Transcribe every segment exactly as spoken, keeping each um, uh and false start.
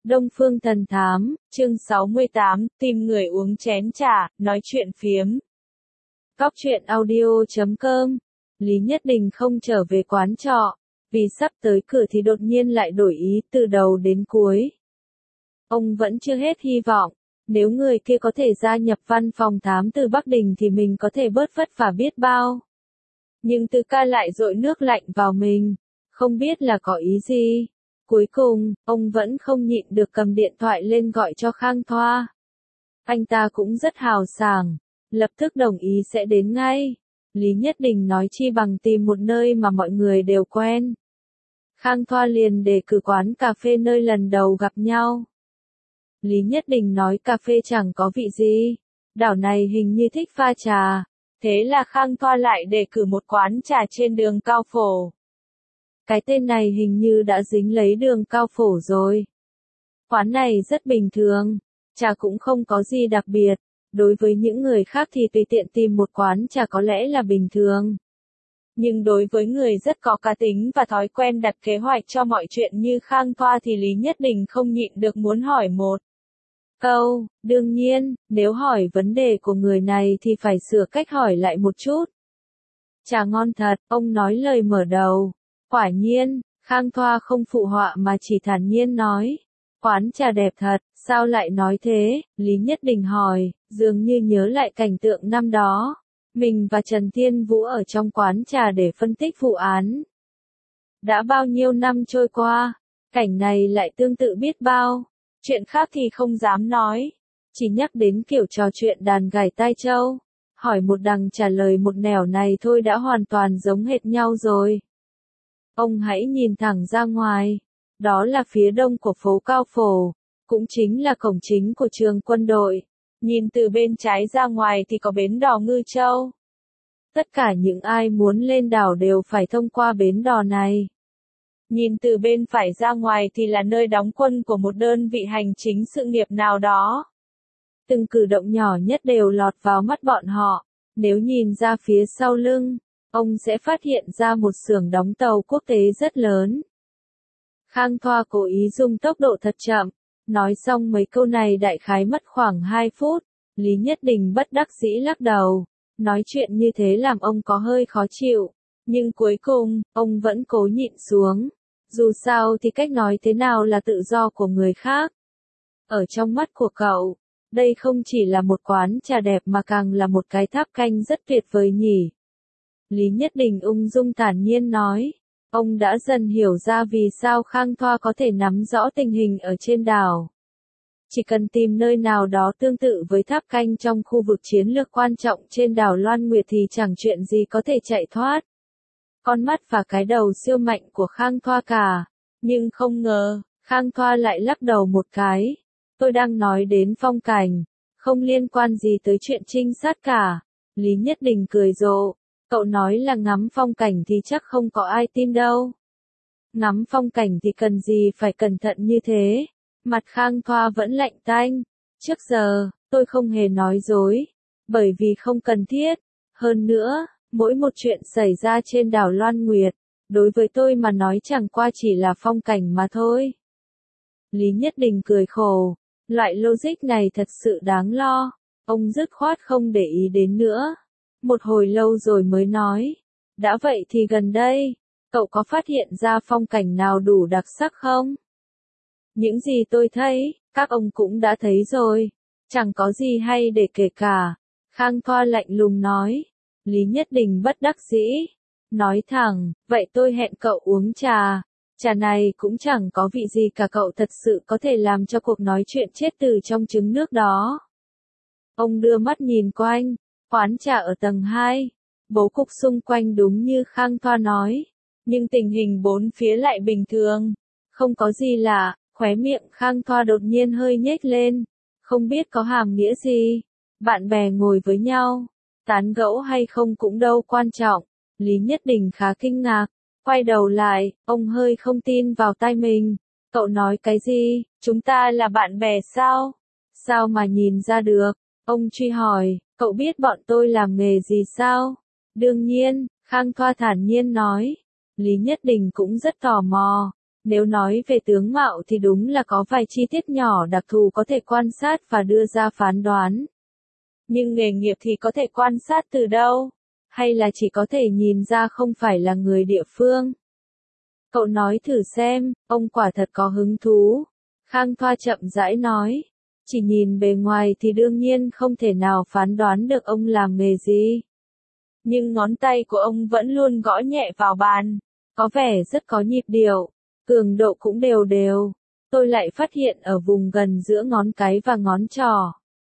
Đông Phương Thần Thám, chương sáu mươi tám, tìm người uống chén trà, nói chuyện phiếm. Góc truyện audio chấm com. Lý Nhất Đình không trở về quán trọ, vì sắp tới cửa thì đột nhiên lại đổi ý từ đầu đến cuối. Ông vẫn chưa hết hy vọng, nếu người kia có thể gia nhập văn phòng thám từ Bắc Đình thì mình có thể bớt vất vả biết bao. Nhưng Từ Ca lại dội nước lạnh vào mình, không biết là có ý gì. Cuối cùng, ông vẫn không nhịn được cầm điện thoại lên gọi cho Khang Thoa. Anh ta cũng rất hào sảng, lập tức đồng ý sẽ đến ngay. Lý Nhất Đình nói chi bằng tìm một nơi mà mọi người đều quen. Khang Thoa liền đề cử quán cà phê nơi lần đầu gặp nhau. Lý Nhất Đình nói cà phê chẳng có vị gì, đảo này hình như thích pha trà. Thế là Khang Thoa lại đề cử một quán trà trên đường Cao Phổ. Cái tên này hình như đã dính lấy đường Cao Phổ rồi. Quán này rất bình thường, trà cũng không có gì đặc biệt, đối với những người khác thì tùy tiện tìm một quán trà có lẽ là bình thường. Nhưng đối với người rất có cá tính và thói quen đặt kế hoạch cho mọi chuyện như Khang Thoa thì Lý Nhất Đình không nhịn được muốn hỏi một câu. Đương nhiên, nếu hỏi vấn đề của người này thì phải sửa cách hỏi lại một chút. Trà ngon thật, ông nói lời mở đầu. Quả nhiên, Khang Thoa không phụ họa mà chỉ thản nhiên nói. Quán trà đẹp thật, sao lại nói thế? Lý Nhất Đình hỏi, dường như nhớ lại cảnh tượng năm đó. Mình và Trần Thiên Vũ ở trong quán trà để phân tích vụ án. Đã bao nhiêu năm trôi qua, cảnh này lại tương tự biết bao. Chuyện khác thì không dám nói, chỉ nhắc đến kiểu trò chuyện đàn gảy tai trâu. Hỏi một đằng trả lời một nẻo này thôi đã hoàn toàn giống hệt nhau rồi. Ông hãy nhìn thẳng ra ngoài, đó là phía đông của phố Cao Phổ, cũng chính là cổng chính của trường quân đội. Nhìn từ bên trái ra ngoài thì có bến đò Ngư Châu. Tất cả những ai muốn lên đảo đều phải thông qua bến đò này. Nhìn từ bên phải ra ngoài thì là nơi đóng quân của một đơn vị hành chính sự nghiệp nào đó. Từng cử động nhỏ nhất đều lọt vào mắt bọn họ. Nếu nhìn ra phía sau lưng, ông sẽ phát hiện ra một xưởng đóng tàu quốc tế rất lớn. Khang Thoa cố ý dùng tốc độ thật chậm, nói xong mấy câu này đại khái mất khoảng hai phút. Lý Nhất Đình bất đắc dĩ lắc đầu, nói chuyện như thế làm ông có hơi khó chịu, nhưng cuối cùng, ông vẫn cố nhịn xuống. Dù sao thì cách nói thế nào là tự do của người khác. Ở trong mắt của cậu, đây không chỉ là một quán trà đẹp mà càng là một cái tháp canh rất tuyệt vời nhỉ. Lý Nhất Đình ung dung thản nhiên nói. Ông đã dần hiểu ra vì sao Khang Thoa có thể nắm rõ tình hình ở trên đảo. Chỉ cần tìm nơi nào đó tương tự với tháp canh trong khu vực chiến lược quan trọng trên đảo Loan Nguyệt thì chẳng chuyện gì có thể chạy thoát. Con mắt và cái đầu siêu mạnh của Khang Thoa cả. Nhưng không ngờ, Khang Thoa lại lắc đầu một cái. Tôi đang nói đến phong cảnh, không liên quan gì tới chuyện trinh sát cả. Lý Nhất Đình cười rộ. Cậu nói là ngắm phong cảnh thì chắc không có ai tin đâu. Ngắm phong cảnh thì cần gì phải cẩn thận như thế. Mặt Khang Thoa vẫn lạnh tanh. Trước giờ, tôi không hề nói dối. Bởi vì không cần thiết. Hơn nữa, mỗi một chuyện xảy ra trên đảo Loan Nguyệt, đối với tôi mà nói chẳng qua chỉ là phong cảnh mà thôi. Lý Nhất Đình cười khổ. Loại logic này thật sự đáng lo. Ông dứt khoát không để ý đến nữa. Một hồi lâu rồi mới nói. Đã vậy thì gần đây, cậu có phát hiện ra phong cảnh nào đủ đặc sắc không? Những gì tôi thấy, các ông cũng đã thấy rồi. Chẳng có gì hay để kể cả. Khang Thoa lạnh lùng nói. Lý Nhất Đình bất đắc dĩ. Nói thẳng, vậy tôi hẹn cậu uống trà. Trà này cũng chẳng có vị gì cả, cậu thật sự có thể làm cho cuộc nói chuyện chết từ trong trứng nước đó. Ông đưa mắt nhìn quanh. Quán trà ở tầng hai, bố cục xung quanh đúng như Khang Thoa nói, nhưng tình hình bốn phía lại bình thường, không có gì lạ. Khóe miệng Khang Thoa đột nhiên hơi nhếch lên, không biết có hàm nghĩa gì. Bạn bè ngồi với nhau, tán gẫu hay không cũng đâu quan trọng. Lý Nhất Đình khá kinh ngạc, quay đầu lại, ông hơi không tin vào tai mình. Cậu nói cái gì, chúng ta là bạn bè sao? Sao mà nhìn ra được? Ông truy hỏi. Cậu biết bọn tôi làm nghề gì sao? Đương nhiên, Khang Thoa thản nhiên nói. Lý Nhất Đình cũng rất tò mò. Nếu nói về tướng mạo thì đúng là có vài chi tiết nhỏ đặc thù có thể quan sát và đưa ra phán đoán. Nhưng nghề nghiệp thì có thể quan sát từ đâu? Hay là chỉ có thể nhìn ra không phải là người địa phương? Cậu nói thử xem, ông quả thật có hứng thú. Khang Thoa chậm rãi nói. Chỉ nhìn bề ngoài thì đương nhiên không thể nào phán đoán được ông làm nghề gì. Nhưng ngón tay của ông vẫn luôn gõ nhẹ vào bàn. Có vẻ rất có nhịp điệu. Cường độ cũng đều đều. Tôi lại phát hiện ở vùng gần giữa ngón cái và ngón trỏ.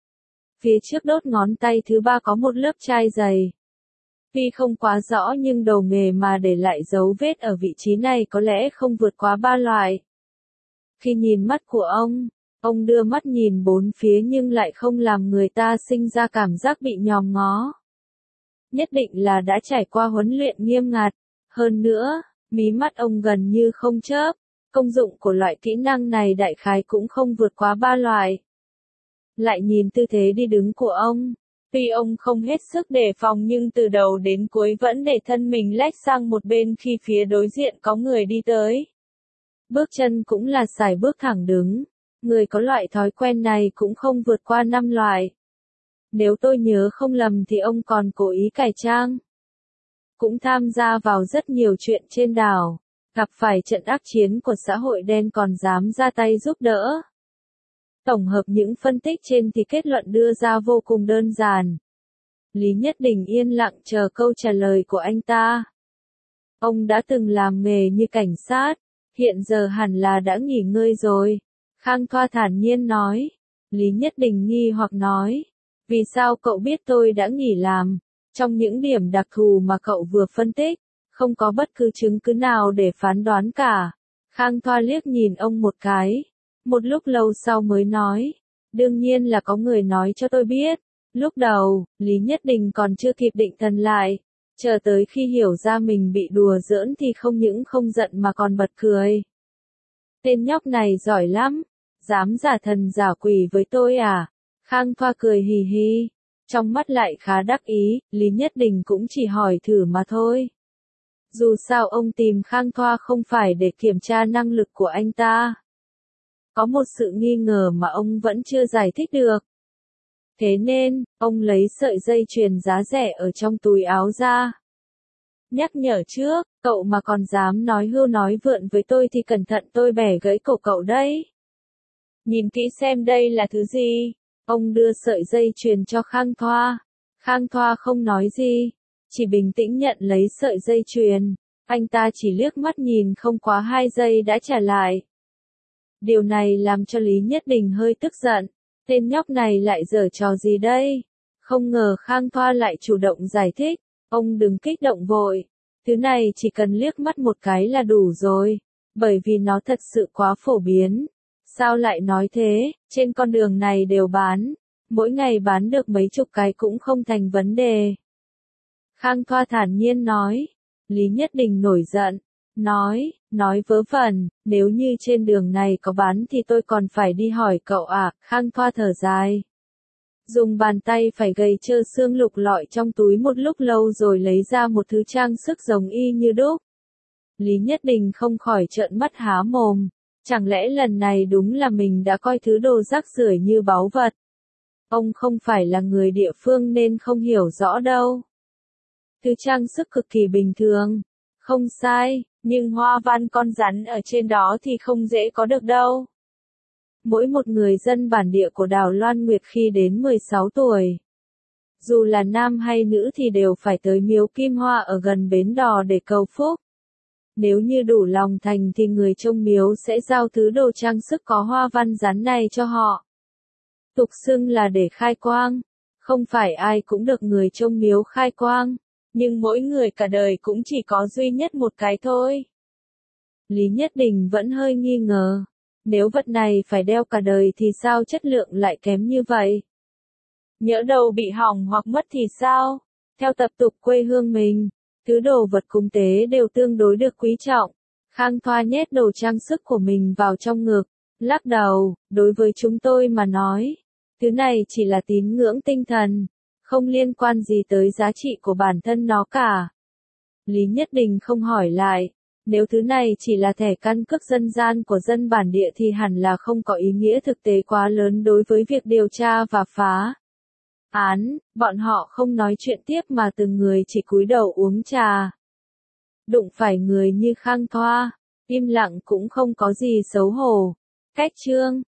Phía trước đốt ngón tay thứ ba có một lớp chai dày. Tuy không quá rõ nhưng đầu nghề mà để lại dấu vết ở vị trí này có lẽ không vượt quá ba loại. Khi nhìn mắt của ông, ông đưa mắt nhìn bốn phía nhưng lại không làm người ta sinh ra cảm giác bị nhòm ngó. Nhất định là đã trải qua huấn luyện nghiêm ngặt. Hơn nữa, mí mắt ông gần như không chớp. Công dụng của loại kỹ năng này đại khái cũng không vượt quá ba loại. Lại nhìn tư thế đi đứng của ông. Tuy ông không hết sức đề phòng nhưng từ đầu đến cuối vẫn để thân mình lách sang một bên khi phía đối diện có người đi tới. Bước chân cũng là sải bước thẳng đứng. Người có loại thói quen này cũng không vượt qua năm loại. Nếu tôi nhớ không lầm thì ông còn cố ý cải trang. Cũng tham gia vào rất nhiều chuyện trên đảo. Gặp phải trận ác chiến của xã hội đen còn dám ra tay giúp đỡ. Tổng hợp những phân tích trên thì kết luận đưa ra vô cùng đơn giản. Lý Nhất Đình yên lặng chờ câu trả lời của anh ta. Ông đã từng làm nghề như cảnh sát, hiện giờ hẳn là đã nghỉ ngơi rồi. Khang Thoa thản nhiên nói. Lý Nhất Đình nghi hoặc nói. Vì sao cậu biết tôi đã nghỉ làm? Trong những điểm đặc thù mà cậu vừa phân tích, không có bất cứ chứng cứ nào để phán đoán cả. Khang Thoa liếc nhìn ông một cái. Một lúc lâu sau mới nói. Đương nhiên là có người nói cho tôi biết. Lúc đầu, Lý Nhất Đình còn chưa kịp định thần lại. Chờ tới khi hiểu ra mình bị đùa giỡn thì không những không giận mà còn bật cười. Tên nhóc này giỏi lắm. Dám giả thần giả quỷ với tôi à? Khang Thoa cười hì hì. Trong mắt lại khá đắc ý, Lý Nhất Đình cũng chỉ hỏi thử mà thôi. Dù sao ông tìm Khang Thoa không phải để kiểm tra năng lực của anh ta. Có một sự nghi ngờ mà ông vẫn chưa giải thích được. Thế nên, ông lấy sợi dây chuyền giá rẻ ở trong túi áo ra. Nhắc nhở trước, cậu mà còn dám nói hưu nói vượn với tôi thì cẩn thận tôi bẻ gãy cổ cậu đấy. Nhìn kỹ xem đây là thứ gì. Ông đưa sợi dây chuyền cho Khang Thoa. Khang Thoa không nói gì, chỉ bình tĩnh nhận lấy sợi dây chuyền. Anh ta chỉ liếc mắt nhìn không quá hai giây đã trả lại. Điều này làm cho Lý Nhất Đình hơi tức giận. Tên nhóc này lại giở trò gì đây? Không ngờ Khang Thoa lại chủ động giải thích. Ông đừng kích động vội. Thứ này chỉ cần liếc mắt một cái là đủ rồi. Bởi vì nó thật sự quá phổ biến. Sao lại nói thế? Trên con đường này đều bán. Mỗi ngày bán được mấy chục cái cũng không thành vấn đề. Khang Thoa thản nhiên nói. Lý Nhất Đình nổi giận. Nói, nói vớ vẩn, nếu như trên đường này có bán thì tôi còn phải đi hỏi cậu à, Khang Thoa thở dài. Dùng bàn tay phải gầy trơ xương lục lọi trong túi một lúc lâu rồi lấy ra một thứ trang sức giống y như đúc. Lý Nhất Đình không khỏi trợn mắt há mồm. Chẳng lẽ lần này đúng là mình đã coi thứ đồ rác rưởi như báu vật? Ông không phải là người địa phương nên không hiểu rõ đâu. Thứ trang sức cực kỳ bình thường. Không sai, nhưng hoa văn con rắn ở trên đó thì không dễ có được đâu. Mỗi một người dân bản địa của đảo Loan Nguyệt khi đến mười sáu tuổi, dù là nam hay nữ thì đều phải tới miếu Kim Hoa ở gần bến đò để cầu phúc. Nếu như đủ lòng thành thì người trông miếu sẽ giao thứ đồ trang sức có hoa văn rắn này cho họ. Tục xưng là để khai quang. Không phải ai cũng được người trông miếu khai quang. Nhưng mỗi người cả đời cũng chỉ có duy nhất một cái thôi. Lý Nhất Đình vẫn hơi nghi ngờ. Nếu vật này phải đeo cả đời thì sao chất lượng lại kém như vậy? Nhỡ đâu bị hỏng hoặc mất thì sao? Theo tập tục quê hương mình, thứ đồ vật cúng tế đều tương đối được quý trọng. Khang Thoa nhét đồ trang sức của mình vào trong ngực, lắc đầu, đối với chúng tôi mà nói, thứ này chỉ là tín ngưỡng tinh thần, không liên quan gì tới giá trị của bản thân nó cả. Lý Nhất Đình không hỏi lại, Nếu thứ này chỉ là thẻ căn cước dân gian của dân bản địa thì hẳn là không có ý nghĩa thực tế quá lớn đối với việc điều tra và phá án, bọn họ không nói chuyện tiếp mà từng người chỉ cúi đầu uống trà. Đụng phải người như Khang Thoa, im lặng cũng không có gì xấu hổ. Cách chương